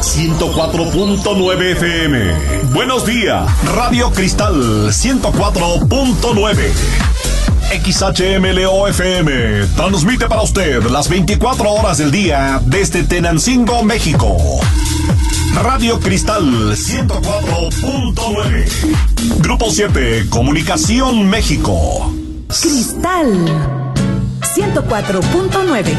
104.9 FM. Buenos días, Radio Cristal 104.9. XHMLO FM transmite para usted las 24 horas del día desde Tenancingo, México. Radio Cristal 104.9. Grupo 7, Comunicación México. Cristal 104.9.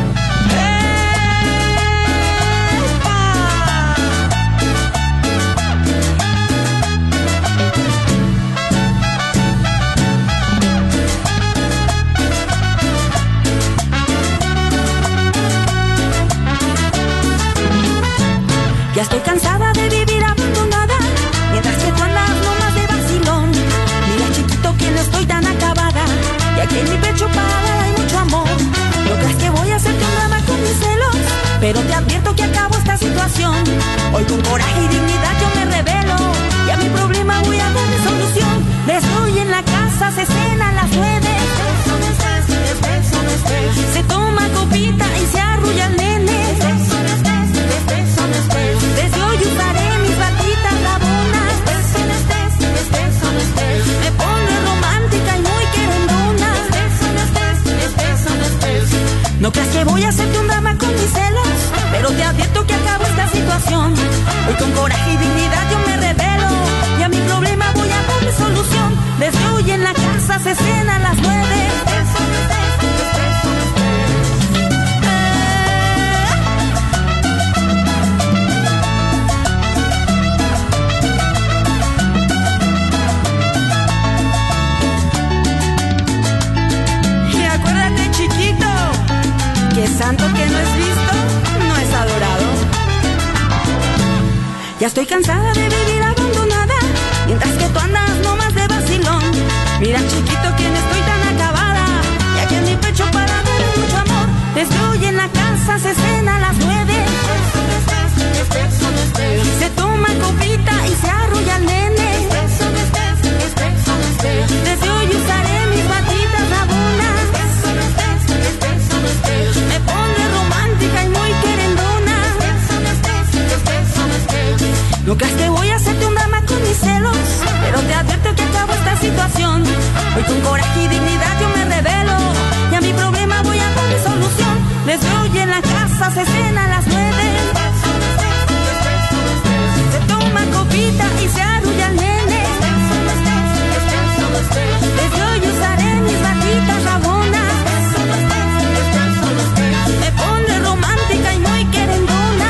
Ya estoy cansada de vivir abandonada, mientras que tú andas nomás de vacilón. Mira, chiquito, que no estoy tan acabada, y aquí en mi pecho para hay mucho amor. No creas que voy a hacerte un drama con mis celos, pero te advierto que acabo esta situación. Hoy con coraje y dignidad yo me revelo, y a mi problema voy a darle solución. Desde hoy en la casa se cenan las 9. Se toma copita y se arrulla el nene. Desde hoy usaré mis batitas rabonas. Me pondré romántica y muy querendona. No creas que voy a hacerte un drama con mis celos, pero te advierto que acabo esta situación. Hoy con coraje y dignidad yo me revelo, y a mi problema voy a darle solución. Desde hoy en la casa se cenan las 9. Santo que no es visto, no es adorado. Ya estoy cansada de vivir abandonada, mientras que tú andas nomás de vacilón. Mira, chiquito, que no estoy tan acabada, y aquí en mi pecho para darle mucho amor. Desde hoy en la casa se cena a las 9. Se toma copita y se arrulla el nene. Desde hoy usaré mis batitas rabonas. Me pondré romántica y muy querendona. No creas que voy a hacerte un drama con mis celos, pero te advierto que acabo esta situación. Hoy con coraje y dignidad yo me revelo, y a mi problema voy a darle solución. Desde hoy en la casa se cena a las 9. Se toma copita y se arrulla el nene. Desde hoy usaré mis batitas rabonas. Me pondré romántica y muy querendona.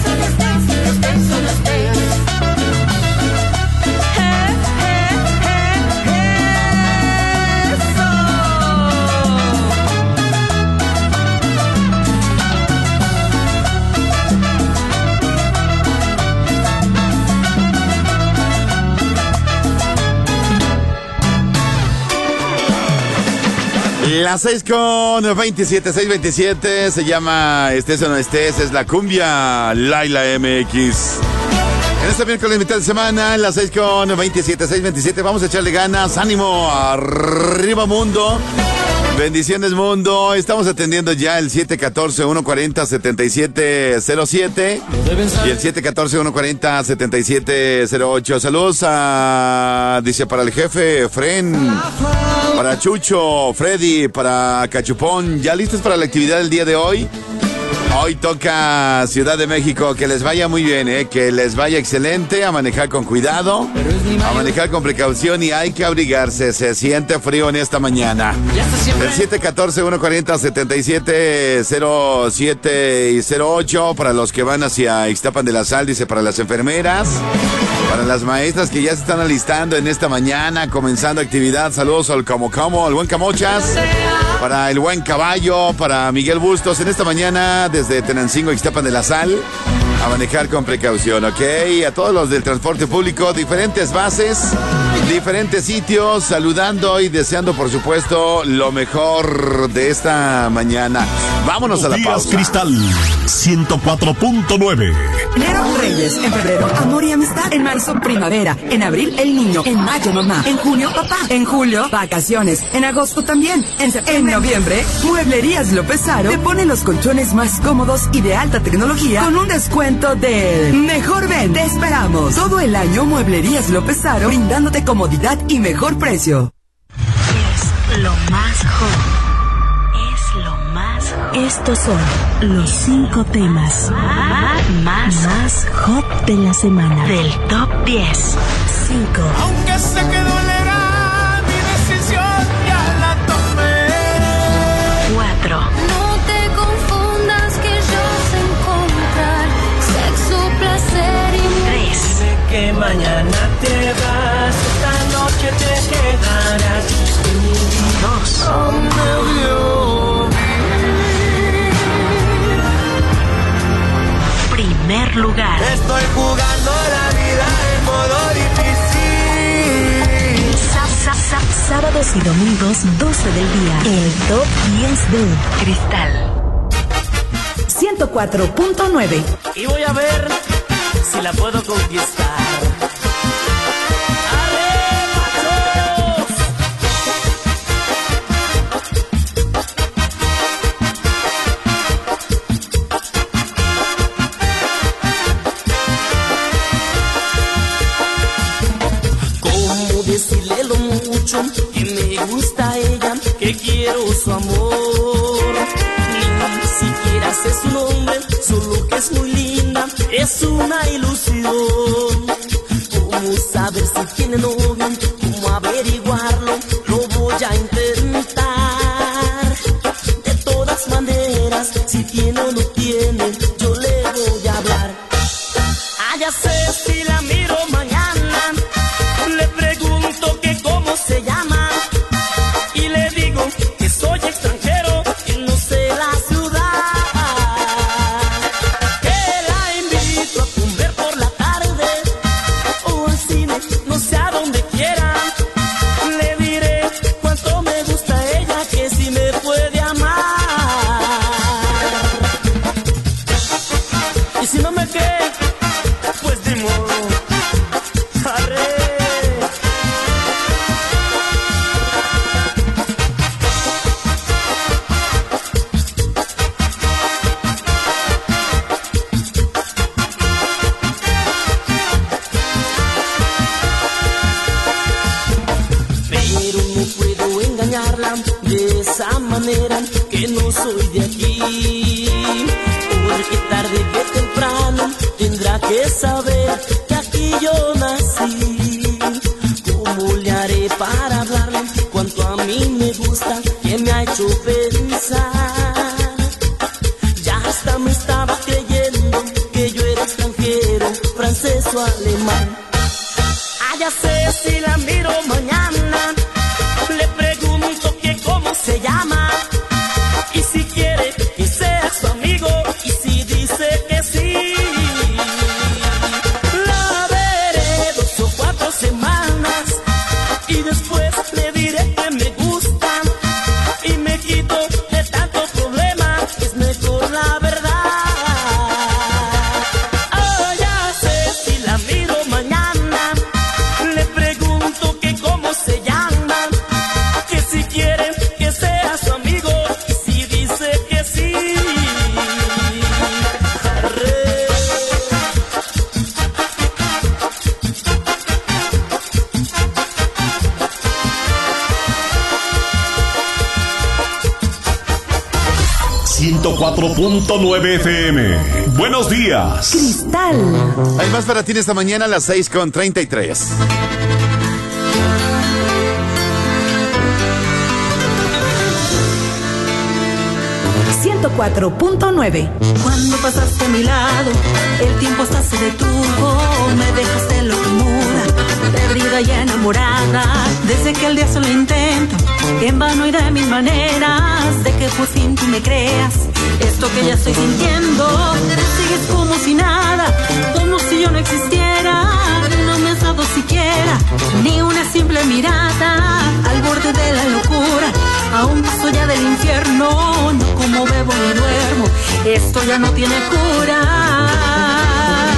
Las 6:27, 6:27, se llama Estés o no estés, es la cumbia Laila MX. En este miércoles mitad de semana, las 6:27, 6:27, vamos a echarle ganas, ánimo, arriba mundo, bendiciones mundo. Estamos atendiendo ya el 714-140-7707 y el 714-140-7708. Saludos dice, para el jefe Fren, para Chucho, Freddy, para Cachupón. ¿Ya listos para la actividad del día de hoy? Hoy toca Ciudad de México. Que les vaya muy bien, que les vaya excelente. A manejar con cuidado, a manejar con precaución, y hay que abrigarse. Se siente frío en esta mañana. El 714-140-7707 y 08 para los que van hacia Ixtapan de la Sal, dice, para las enfermeras, para las maestras que ya se están alistando en esta mañana, comenzando actividad. Saludos al Camochas, al buen Camochas, para el buen Caballo, para Miguel Bustos en esta mañana desde Tenancingo, Ixtapan de la Sal. A manejar con precaución, ¿ok? A todos los del transporte público, diferentes bases, diferentes sitios, saludando y deseando, por supuesto, lo mejor de esta mañana. Vámonos a la pausa. Cristal 104.9. enero, Reyes. En febrero, amor y amistad. En marzo, primavera. En abril, el niño. En mayo, mamá. En junio, papá. En julio, vacaciones. En agosto también. En noviembre, Mueblerías López Aro te pone los colchones más cómodos y de alta tecnología con un descuento del mejor. Ven, te esperamos. Todo el año Mueblerías López Aro brindándote comodidad y mejor precio. Es lo más hot. Es lo más hot. Estos son los 5 temas más hot de la semana. Del top 10. 5. Aunque sé que dolerá, mi decisión ya la tomé. 4. No te confundas que yo sé encontrar sexo, placer y 3. Sé que mañana te vas, esta noche te quedarás. 2. Primer lugar. Estoy jugando la vida en modo difícil. Sábados y domingos, 12 del día. El top 10 de Cristal. 104.9. Y voy a ver si la puedo conquistar. Que me gusta ella, que quiero su amor. Ni siquiera sé su nombre, solo que es muy linda, es una ilusión. ¿Cómo saber si tiene novio? ¿Cómo averiguarlo? Lo voy a intentar. De todas maneras, si tiene o no tiene, yo le voy a hablar. Ah, ya sé, si la miro mañana, le pregunto que cómo se llama y le digo que soy extranjero y no sé la ciudad. Que la invito a comer por la tarde o al cine, no sé a dónde quiera. Le diré cuánto me gusta ella, que si me puede amar. Y si no me cree, pues de modo. De esa manera que no soy de aquí, porque tarde que temprano tendrá que saber que aquí yo nací. ¿Cómo le haré para hablarle cuánto a mí me gusta, que me ha hecho pensar? Ya hasta me estaba creyendo que yo era extranjero, francés o alemán. Ah, ya sé, si la miro mañana, le pregunto que cómo se llama y si quiere que sea su amigo, y si dice que sí, la veré 2 o 4 semanas y después le diré que me gusta y me quito de tanto problema, es mejor la verdad. Oh, ya sé, si la miro mañana, le pregunto que cómo se llama, que si quiere que sea su amigo, y si dice que sí. Arre. 104.9 FM. Buenos días. Cristal. Hay más para ti esta mañana a las 6:33. 104.9. Cuando pasaste a mi lado, el tiempo hasta se detuvo. Me dejaste locura, perdida y enamorada. Desde que el día solo intento, en vano y de mil maneras, de que por fin tú me creas. Esto que ya estoy sintiendo, sigues como si nada, como si yo no existiera. No me has dado siquiera ni una simple mirada, al borde de la locura, a un paso ya del infierno. No como bebo ni duermo, esto ya no tiene cura.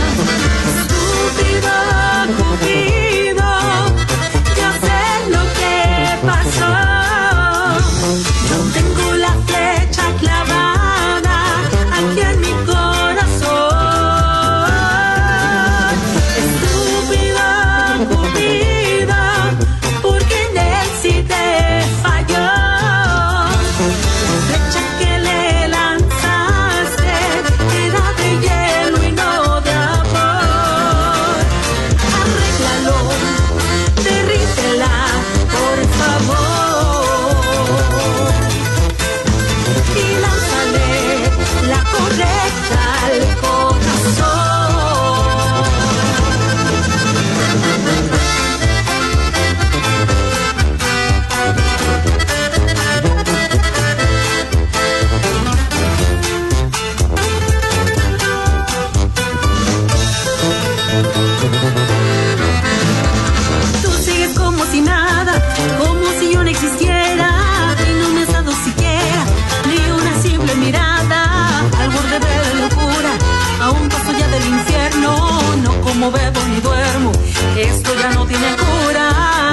infierno, no como bebo ni duermo, esto ya no tiene cura.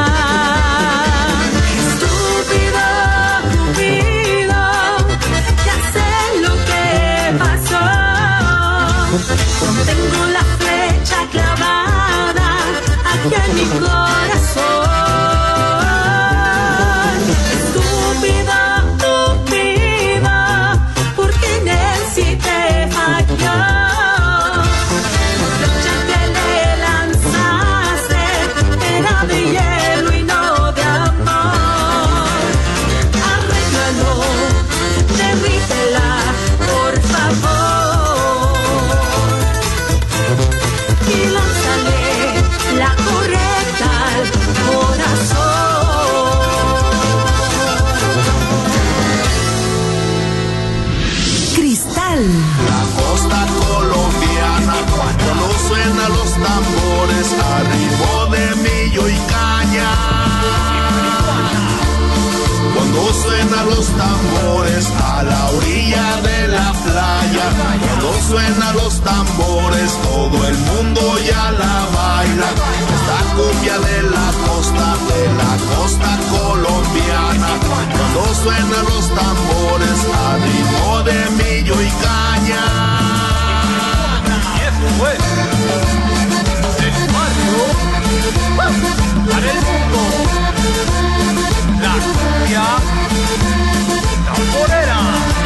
Estúpido, Cupido, ya sé lo que pasó. Tengo la flecha clavada aquí en mi corazón. Estúpido, Cupido, porque en él sí te falló. La flecha que le lanzaste era de hielo y no de amor. Arréglalo, derrítela, por favor, y lánzale la correcta al corazón. Cristal. La costa colombiana, cuando suenan los tambores, arribo de millo y caña. Cuando suenan los tambores a la orilla de la playa, cuando suenan los tambores todo el mundo ya la baila. Esta cumbia de la costa colombiana. Cuando suenan los tambores a ritmo de millo y caña. Y eso fue el barrio para el mundo. La cumbia tamborera.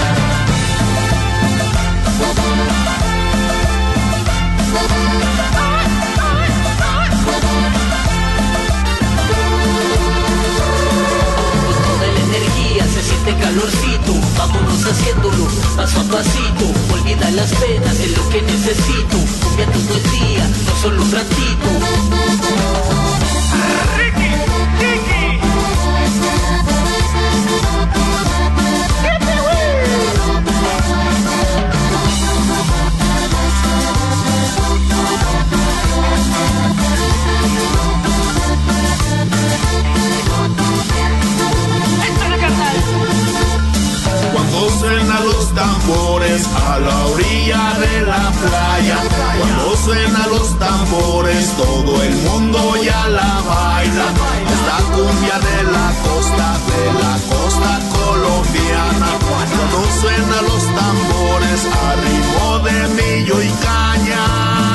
Con toda la energía se siente calorcito. Vámonos haciéndolo paso a pasito. Olvida las penas, es lo que necesito. Cumbia todo el día, no solo un ratito. Ricky, Ricky. Cuando suenan los tambores a la orilla de la playa, cuando suenan los tambores todo el mundo ya la baila. Esta cumbia de la costa colombiana. Cuando suenan los tambores a ritmo de millo y caña.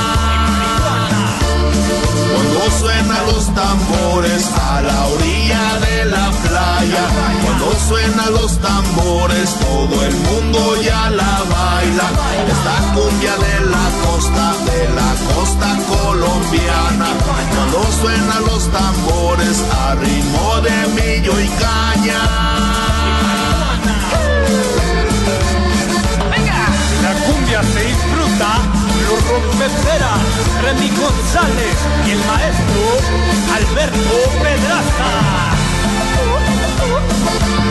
Cuando suenan los tambores a la orilla de la playa, cuando suenan los tambores todo el mundo ya la baila. Esta cumbia de la costa colombiana. Cuando suenan los tambores a ritmo de millo y caña. La cumbia se disfruta, los rompeperas, Remy González y el maestro Alberto Pedraza.